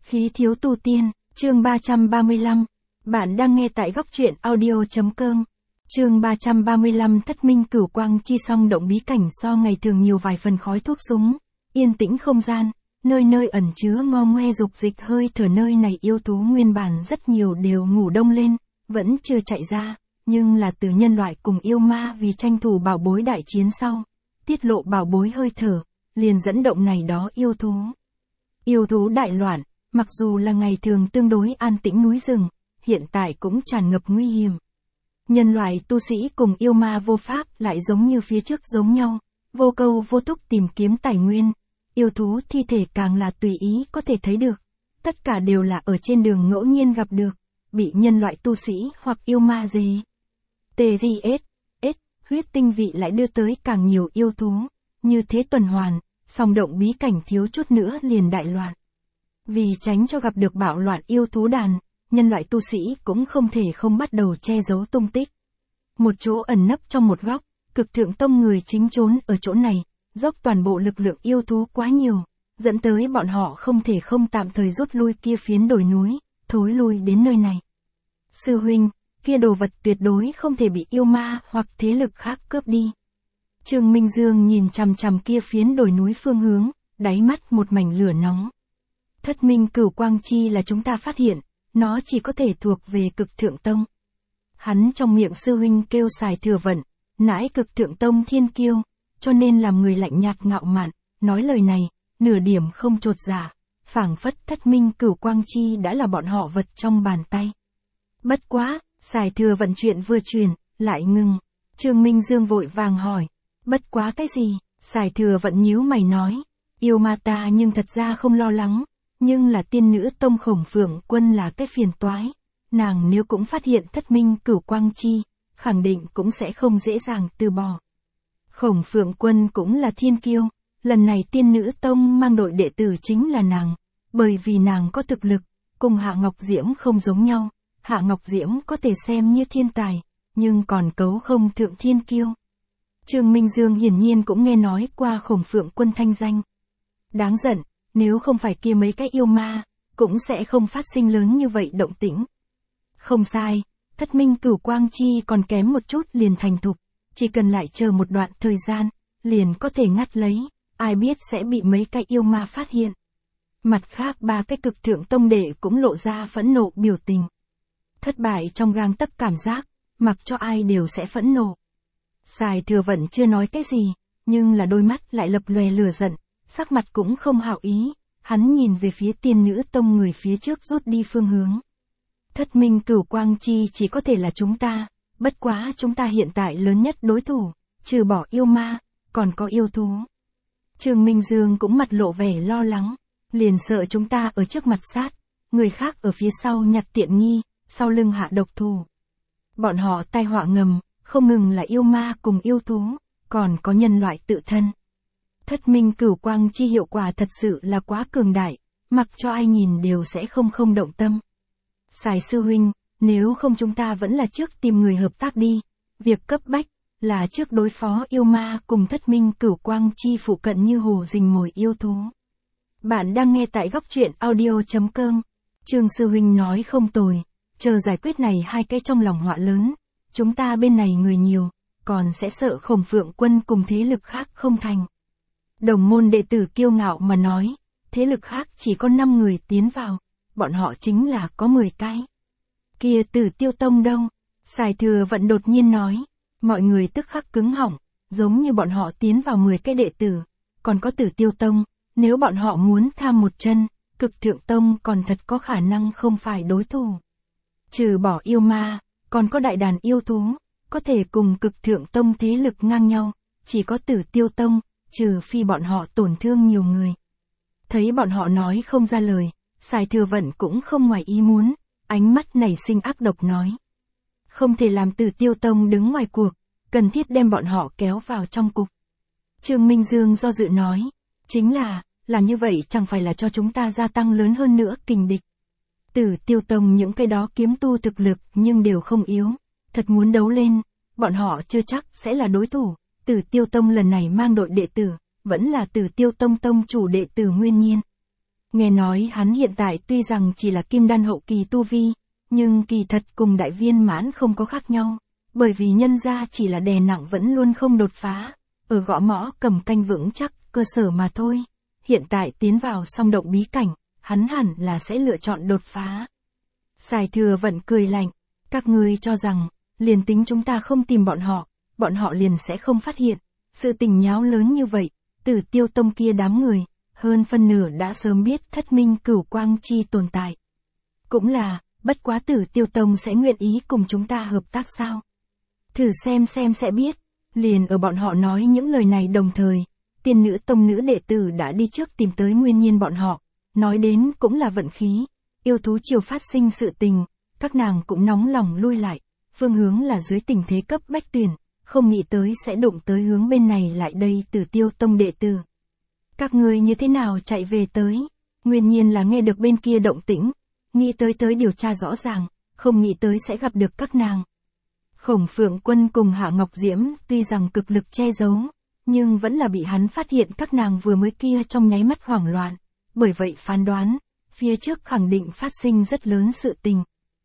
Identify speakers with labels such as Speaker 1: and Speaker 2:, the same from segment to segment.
Speaker 1: Khí thiếu tu tiên, chương 335. Bạn đang nghe tại góc truyện audio.com. Chương 335 Thất minh cửu quang chi song động bí cảnh so ngày thường nhiều vài phần khói thuốc súng, yên tĩnh không gian, nơi nơi ẩn chứa ngo ngoe dục dịch hơi thở nơi này yêu thú nguyên bản rất nhiều đều ngủ đông lên, vẫn chưa chạy ra, nhưng là từ nhân loại cùng yêu ma vì tranh thủ bảo bối đại chiến sau, tiết lộ bảo bối hơi thở, liền dẫn động này đó yêu thú. Yêu thú đại loạn, mặc dù là ngày thường tương đối an tĩnh núi rừng, hiện tại cũng tràn ngập nguy hiểm. Nhân loại tu sĩ cùng yêu ma vô pháp lại giống như phía trước giống nhau, vô câu vô thúc tìm kiếm tài nguyên, yêu thú thi thể càng là tùy ý có thể thấy được, tất cả đều là ở trên đường ngẫu nhiên gặp được, bị nhân loại tu sĩ hoặc yêu ma gì. TGS, huyết tinh vị lại đưa tới càng nhiều yêu thú, như thế tuần hoàn, song động bí cảnh thiếu chút nữa liền đại loạn. Vì tránh cho gặp được bạo loạn yêu thú đàn, nhân loại tu sĩ cũng không thể không bắt đầu che giấu tung tích. Một chỗ ẩn nấp trong một góc, cực thượng tông người chính trốn ở chỗ này, dốc toàn bộ lực lượng yêu thú quá nhiều, dẫn tới bọn họ không thể không tạm thời rút lui kia phiến đồi núi, thối lui đến nơi này. Sư huynh, kia đồ vật tuyệt đối không thể bị yêu ma hoặc thế lực khác cướp đi. Trương Minh Dương nhìn chằm chằm kia phiến đồi núi phương hướng, đáy mắt một mảnh lửa nóng. Thất minh cửu quang chi là chúng ta phát hiện, nó chỉ có thể thuộc về cực thượng tông. Hắn trong miệng sư huynh kêu xài thừa vận, nãi cực thượng tông thiên kiêu, cho nên làm người lạnh nhạt ngạo mạn, nói lời này, nửa điểm không chột dạ, phảng phất thất minh cửu quang chi đã là bọn họ vật trong bàn tay. Bất quá, xài thừa vận chuyện vừa truyền, lại ngừng. Trương Minh Dương vội vàng hỏi, bất quá cái gì? Xài thừa vận nhíu mày nói, yêu ma ta nhưng thật ra không lo lắng, nhưng là tiên nữ tông Khổng Phượng Quân là cái phiền toái, nàng nếu cũng phát hiện thất minh cửu quang chi, khẳng định cũng sẽ không dễ dàng từ bỏ. Khổng Phượng Quân cũng là thiên kiêu, lần này tiên nữ tông mang đội đệ tử chính là nàng, bởi vì nàng có thực lực, cùng Hạ Ngọc Diễm không giống nhau, Hạ Ngọc Diễm có thể xem như thiên tài, nhưng còn cấu không thượng thiên kiêu. Trương Minh Dương hiển nhiên cũng nghe nói qua Khổng Phượng Quân thanh danh. Đáng giận, nếu không phải kia mấy cái yêu ma, cũng sẽ không phát sinh lớn như vậy động tĩnh. Không sai, thất minh cửu quang chi còn kém một chút liền thành thục, chỉ cần lại chờ một đoạn thời gian, liền có thể ngắt lấy, ai biết sẽ bị mấy cái yêu ma phát hiện. Mặt khác ba cái cực thượng tông đệ cũng lộ ra phẫn nộ biểu tình. Thất bại trong gang tấc cảm giác, mặc cho ai đều sẽ phẫn nộ. Xài thừa vận chưa nói cái gì, nhưng là đôi mắt lại lập lòe lửa giận, sắc mặt cũng không hảo ý, hắn nhìn về phía tiên nữ tông người phía trước rút đi phương hướng. Thất minh cửu quang chi chỉ có thể là chúng ta, bất quá chúng ta hiện tại lớn nhất đối thủ, trừ bỏ yêu ma, còn có yêu thú. Trương Minh Dương cũng mặt lộ vẻ lo lắng, liền sợ chúng ta ở trước mặt sát, người khác ở phía sau nhặt tiện nghi, sau lưng hạ độc thủ. Bọn họ tai họa ngầm, không ngừng là yêu ma cùng yêu thú, còn có nhân loại tự thân. Thất minh cửu quang chi hiệu quả thật sự là quá cường đại, mặc cho ai nhìn đều sẽ không động tâm. Xài sư huynh, nếu không chúng ta vẫn là trước tìm người hợp tác đi, việc cấp bách là trước đối phó yêu ma cùng thất minh cửu quang chi phụ cận như hồ rình mồi yêu thú. Bạn đang nghe tại góc truyện audio.com. Trương sư huynh nói không tồi, chờ giải quyết này hai cái trong lòng họa lớn, chúng ta bên này người nhiều, còn sẽ sợ Khổng Phượng Quân cùng thế lực khác không thành. Đồng môn đệ tử kiêu ngạo mà nói, thế lực khác chỉ có 5 người tiến vào, bọn họ chính là có 10 cái. Kia Tử Tiêu Tông đâu? Xài thừa vận đột nhiên nói, mọi người tức khắc cứng họng, giống như bọn họ tiến vào 10 cái đệ tử, còn có Tử Tiêu Tông, nếu bọn họ muốn tham một chân, Cực Thượng Tông còn thật có khả năng không phải đối thủ. Trừ bỏ yêu ma, còn có đại đàn yêu thú, có thể cùng Cực Thượng Tông thế lực ngang nhau, chỉ có Tử Tiêu Tông, trừ phi bọn họ tổn thương nhiều người. Thấy bọn họ nói không ra lời, xài thừa vận cũng không ngoài ý muốn, ánh mắt nảy sinh ác độc nói. Không thể làm Tử Tiêu Tông đứng ngoài cuộc, cần thiết đem bọn họ kéo vào trong cục. Trương Minh Dương do dự nói, chính là, làm như vậy chẳng phải là cho chúng ta gia tăng lớn hơn nữa kình địch. Tử Tiêu Tông những cái đó kiếm tu thực lực nhưng đều không yếu, thật muốn đấu lên, bọn họ chưa chắc sẽ là đối thủ. Tử Tiêu Tông lần này mang đội đệ tử, vẫn là Tử Tiêu Tông tông chủ đệ tử Nguyên Nhiên. Nghe nói hắn hiện tại tuy rằng chỉ là kim đan hậu kỳ tu vi, nhưng kỳ thật cùng đại viên mãn không có khác nhau, bởi vì nhân gia chỉ là đè nặng vẫn luôn không đột phá, ở gõ mõ cầm canh vững chắc cơ sở mà thôi. Hiện tại tiến vào song động bí cảnh, hắn hẳn là sẽ lựa chọn đột phá. Sài Thừa Vận cười lạnh, các ngươi cho rằng, liền tính chúng ta không tìm bọn họ liền sẽ không phát hiện, sự tình nháo lớn như vậy, Tử Tiêu Tông kia đám người, hơn phân nửa đã sớm biết Thất Minh Cửu Quang Chi tồn tại. Cũng là, bất quá Tử Tiêu Tông sẽ nguyện ý cùng chúng ta hợp tác sao? Thử xem sẽ biết, liền ở bọn họ nói những lời này đồng thời, Tiên Nữ Tông nữ đệ tử đã đi trước tìm tới Nguyên Nhiên bọn họ, nói đến cũng là vận khí, yêu thú triều phát sinh sự tình, các nàng cũng nóng lòng lui lại, phương hướng là dưới tình thế cấp bách tuyển, không nghĩ tới sẽ đụng tới hướng bên này lại đây Tử Tiêu Tông đệ tử. Các ngươi như thế nào chạy về tới? Nguyên Nhiên là nghe được bên kia động tĩnh, nghĩ tới điều tra rõ ràng, không nghĩ tới sẽ gặp được các nàng. Khổng Phượng Quân cùng Hạ Ngọc Diễm tuy rằng cực lực che giấu, nhưng vẫn là bị hắn phát hiện các nàng vừa mới kia trong nháy mắt hoảng loạn, bởi vậy phán đoán, phía trước khẳng định phát sinh rất lớn sự tình.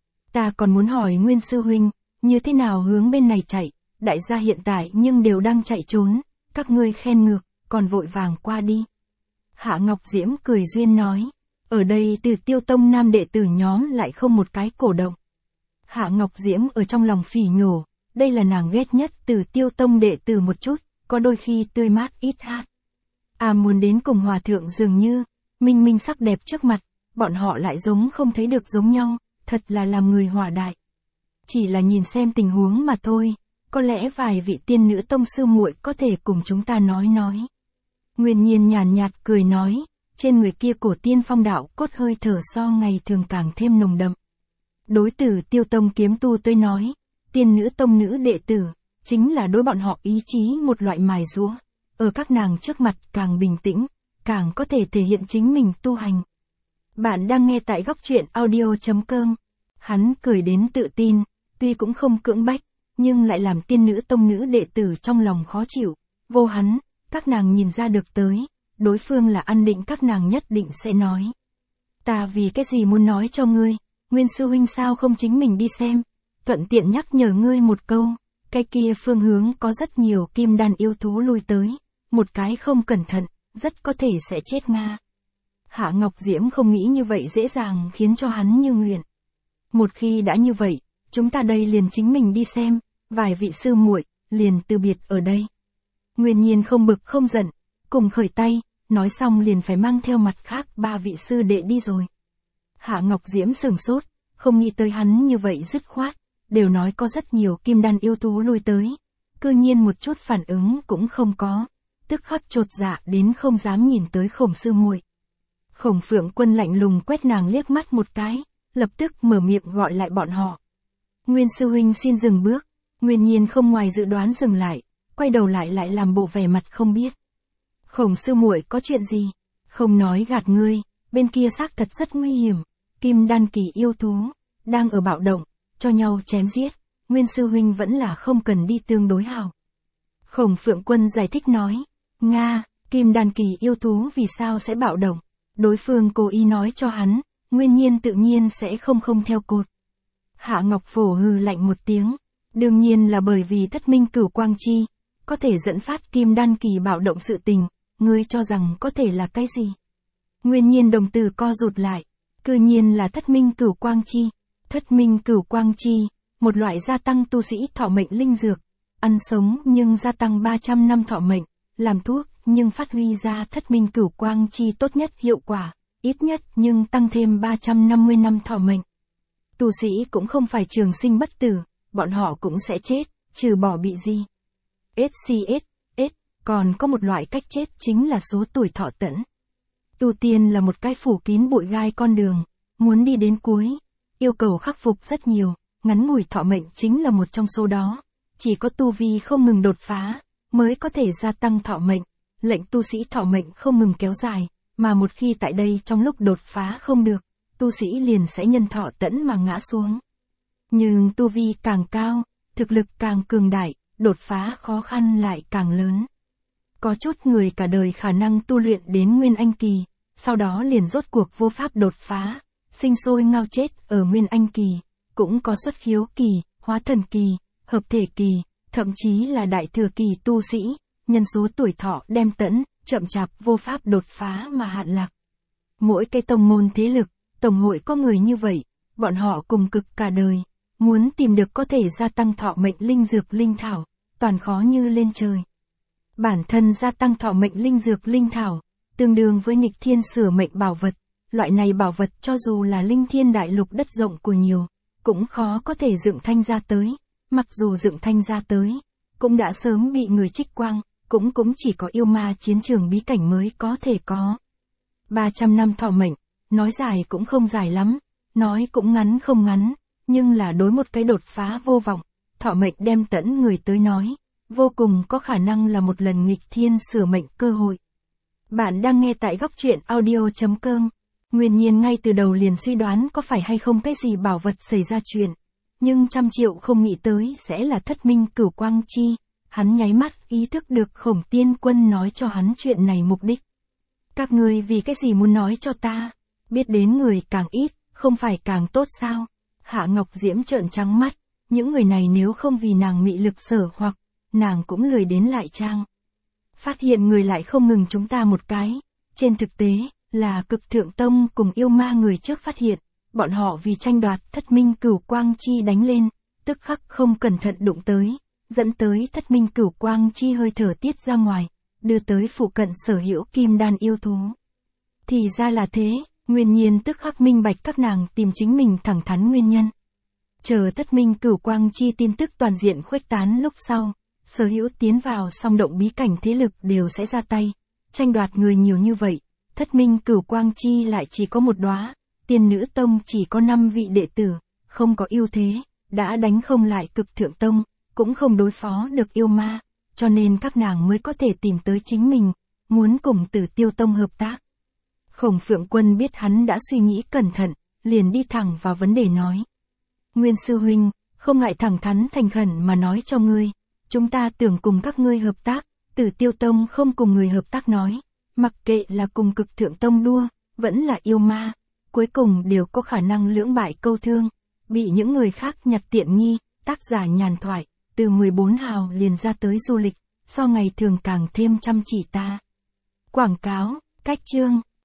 Speaker 1: Ta còn muốn hỏi Nguyên Sư Huynh, như thế nào hướng bên này chạy, đại gia hiện tại nhưng đều đang chạy trốn, các ngươi khen ngược, còn vội vàng qua đi. Hạ Ngọc Diễm cười duyên nói, ở đây Tử Tiêu Tông nam đệ tử nhóm lại không một cái cổ động. Hạ Ngọc Diễm ở trong lòng phỉ nhổ, đây là nàng ghét nhất Tử Tiêu Tông đệ tử một chút, có đôi khi tươi mát ít hát. Muốn đến cùng hòa thượng dường như, minh minh sắc đẹp trước mặt, bọn họ lại giống không thấy được giống nhau, thật là làm người hỏa đại. Chỉ là nhìn xem tình huống mà thôi, có lẽ vài vị tiên nữ tông sư muội có thể cùng chúng ta nói. Nguyên Nhiên nhàn nhạt cười nói, trên người kia cổ tiên phong đạo cốt hơi thở so ngày thường càng thêm nồng đậm. Đối Tử Tiêu Tông kiếm tu tới nói, tiên nữ tông nữ đệ tử, chính là đối bọn họ ý chí một loại mài giũa, ở các nàng trước mặt càng bình tĩnh, càng có thể thể hiện chính mình tu hành. Bạn đang nghe tại góc truyện audio.com. Hắn cười đến tự tin, tuy cũng không cưỡng bách, nhưng lại làm tiên nữ tông nữ đệ tử trong lòng khó chịu, vô hắn, các nàng nhìn ra được tới, đối phương là ăn định các nàng nhất định sẽ nói. Ta vì cái gì muốn nói cho ngươi, Nguyên Sư Huynh sao không chính mình đi xem, thuận tiện nhắc nhở ngươi một câu, cái kia phương hướng có rất nhiều kim đan yêu thú lui tới, một cái không cẩn thận, rất có thể sẽ chết Nga. Hạ Ngọc Diễm không nghĩ như vậy dễ dàng khiến cho hắn như nguyện. Một khi đã như vậy, chúng ta đây liền chính mình đi xem, vài vị sư muội liền từ biệt ở đây. Nguyên Nhiên không bực không giận, cùng khởi tay, nói xong liền phải mang theo mặt khác ba vị sư đệ đi rồi. Hạ Ngọc Diễm sửng sốt, không nghĩ tới hắn như vậy dứt khoát, đều nói có rất nhiều kim đan yêu thú lui tới, cư nhiên một chút phản ứng cũng không có, tức khắc chột dạ đến không dám nhìn tới Khổng sư muội. Khổng Phượng Quân lạnh lùng quét nàng liếc mắt một cái, lập tức mở miệng gọi lại bọn họ. Nguyên Sư Huynh xin dừng bước, Nguyên Nhiên không ngoài dự đoán dừng lại, quay đầu lại làm bộ vẻ mặt không biết. Khổng sư muội có chuyện gì? Không nói gạt ngươi, bên kia xác thật rất nguy hiểm, kim đan kỳ yêu thú, đang ở bạo động, cho nhau chém giết, Nguyên Sư Huynh vẫn là không cần đi tương đối hảo. Khổng Phượng Quân giải thích nói, Nga, kim đan kỳ yêu thú vì sao sẽ bạo động? Đối phương cố ý nói cho hắn, Nguyên Nhiên tự nhiên sẽ không theo cột. Hạ Ngọc Phổ hừ lạnh một tiếng, đương nhiên là bởi vì Thất Minh Cửu Quang Chi, có thể dẫn phát kim đan kỳ bạo động sự tình, ngươi cho rằng có thể là cái gì? Nguyên Nhiên đồng tử co rụt lại, cư nhiên là Thất Minh Cửu Quang Chi. Thất Minh Cửu Quang Chi, một loại gia tăng tu sĩ thọ mệnh linh dược, ăn sống nhưng gia tăng 300 năm thọ mệnh, làm thuốc nhưng phát huy ra Thất Minh Cửu Quang Chi tốt nhất hiệu quả, ít nhất nhưng tăng thêm 350 năm thọ mệnh. Tu sĩ cũng không phải trường sinh bất tử, bọn họ cũng sẽ chết, trừ bỏ bị gì. SCS, còn có một loại cách chết chính là số tuổi thọ tẫn. Tu tiên là một cái phủ kín bụi gai con đường, muốn đi đến cuối, yêu cầu khắc phục rất nhiều, ngắn ngủi thọ mệnh chính là một trong số đó. Chỉ có tu vi không ngừng đột phá, mới có thể gia tăng thọ mệnh, lệnh tu sĩ thọ mệnh không ngừng kéo dài, mà một khi tại đây trong lúc đột phá không được, tu sĩ liền sẽ nhân thọ tẫn mà ngã xuống. Nhưng tu vi càng cao, thực lực càng cường đại, đột phá khó khăn lại càng lớn. Có chút người cả đời khả năng tu luyện đến Nguyên Anh kỳ, sau đó liền rốt cuộc vô pháp đột phá, sinh sôi ngao chết ở Nguyên Anh kỳ, cũng có xuất khiếu kỳ, hóa thần kỳ, hợp thể kỳ, thậm chí là đại thừa kỳ tu sĩ, nhân số tuổi thọ đem tẫn, chậm chạp vô pháp đột phá mà hạn lạc. Mỗi cái tông môn thế lực, tổng hội có người như vậy, bọn họ cùng cực cả đời, muốn tìm được có thể gia tăng thọ mệnh linh dược linh thảo, toàn khó như lên trời. Bản thân gia tăng thọ mệnh linh dược linh thảo, tương đương với nghịch thiên sửa mệnh bảo vật, loại này bảo vật cho dù là linh thiên đại lục đất rộng của nhiều, cũng khó có thể dựng thanh ra tới, mặc dù dựng thanh ra tới, cũng đã sớm bị người trích quang, cũng chỉ có yêu ma chiến trường bí cảnh mới có thể có. 300 năm thọ mệnh, nói dài cũng không dài lắm, nói cũng ngắn không ngắn, nhưng là đối một cái đột phá vô vọng, thọ mệnh đem tẫn người tới nói, vô cùng có khả năng là một lần nghịch thiên sửa mệnh cơ hội. Bạn đang nghe tại góc truyện audio.com. Nguyên Nhiên ngay từ đầu liền suy đoán có phải hay không cái gì bảo vật xảy ra chuyện, nhưng trăm triệu không nghĩ tới sẽ là Thất Minh Cửu Quang Chi. Hắn nháy mắt ý thức được Khổng Tiên Quân nói cho hắn chuyện này mục đích. Các ngươi vì cái gì muốn nói cho ta? Biết đến người càng ít, không phải càng tốt sao? Hạ Ngọc Diễm trợn trắng mắt, những người này nếu không vì nàng mị lực sở hoặc, nàng cũng lười đến lại trang. Phát hiện người lại không ngừng chúng ta một cái, trên thực tế, là Cực Thượng Tông cùng yêu ma người trước phát hiện, bọn họ vì tranh đoạt Thất Minh Cửu Quang Chi đánh lên, tức khắc không cẩn thận đụng tới, dẫn tới Thất Minh Cửu Quang Chi hơi thở tiết ra ngoài, đưa tới phụ cận sở hữu kim đan yêu thú. Thì ra là thế, Nguyên Nhiên tức khắc minh bạch các nàng tìm chính mình thẳng thắn nguyên nhân. Chờ Thất Minh Cửu Quang Chi tin tức toàn diện khuếch tán lúc sau, sở hữu tiến vào song động bí cảnh thế lực đều sẽ ra tay, tranh đoạt người nhiều như vậy, Thất Minh Cửu Quang Chi lại chỉ có một đóa, Tiên Nữ Tông chỉ có 5 vị đệ tử, không có ưu thế, đã đánh không lại Cực Thượng Tông, cũng không đối phó được yêu ma, cho nên các nàng mới có thể tìm tới chính mình, muốn cùng Tử Tiêu Tông hợp tác. Khổng Phượng Quân biết hắn đã suy nghĩ cẩn thận, liền đi thẳng vào vấn đề nói. Nguyên sư huynh, không ngại thẳng thắn thành khẩn mà nói cho ngươi, chúng ta tưởng cùng các ngươi hợp tác, Tử Tiêu Tông không cùng người hợp tác nói, mặc kệ là cùng Cực Thượng Tông đua, vẫn là yêu ma, cuối cùng đều có khả năng lưỡng bại câu thương, bị những người khác nhặt tiện nghi. Tác giả nhàn thoại, từ 14 hào liền ra tới du lịch, so ngày thường càng thêm chăm chỉ ta. Quảng cáo, cách chương.